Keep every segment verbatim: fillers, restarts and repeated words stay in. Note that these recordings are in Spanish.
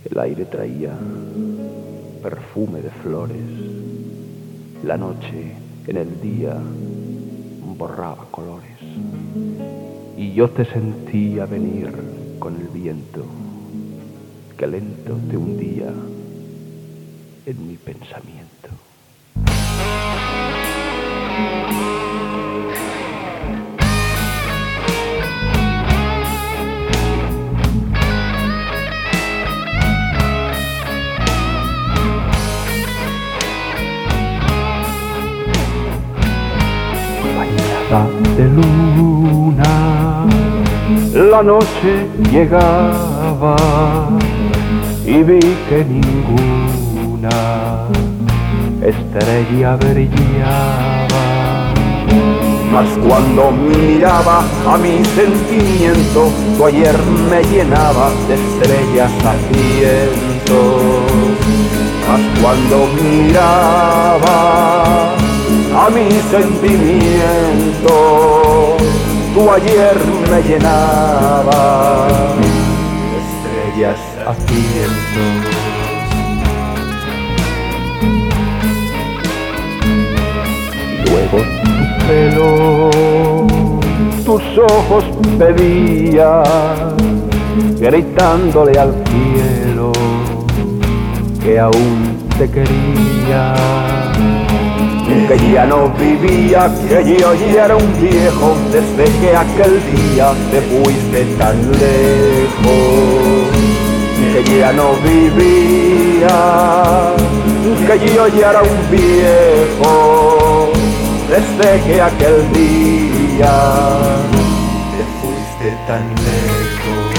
El aire traía perfume de flores. La noche en el día borraba colores. Y yo te sentía venir con el viento que lento te hundía en mi pensamiento. De luna, la noche llegaba y vi que ninguna estrella brillaba. Mas cuando miraba a mi sentimiento, tu ayer me llenaba de estrellas a cientos. Mas cuando miraba a mi sentimiento, tu ayer me llenaba de estrellas a cientos. Luego tu pelo, tus ojos pedían, gritándole al cielo que aún te quería. Que ya no vivía, que yo ya era un viejo, desde que aquel día te fuiste tan lejos. Que ya no vivía, que yo ya era un viejo, desde que aquel día te fuiste tan lejos.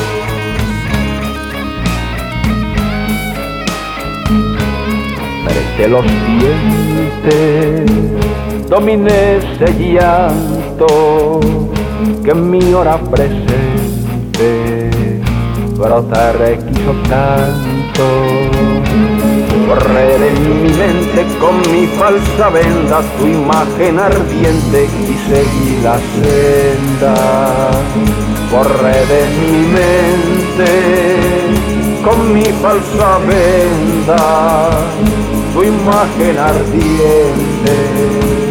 Frente los dientes dominé ese llanto que en mi hora presente brotar quiso tanto. Correr en mi mente con mi falsa venda tu imagen ardiente y seguí la senda. Correr en mi mente con mi falsa venda tu imagen ardiente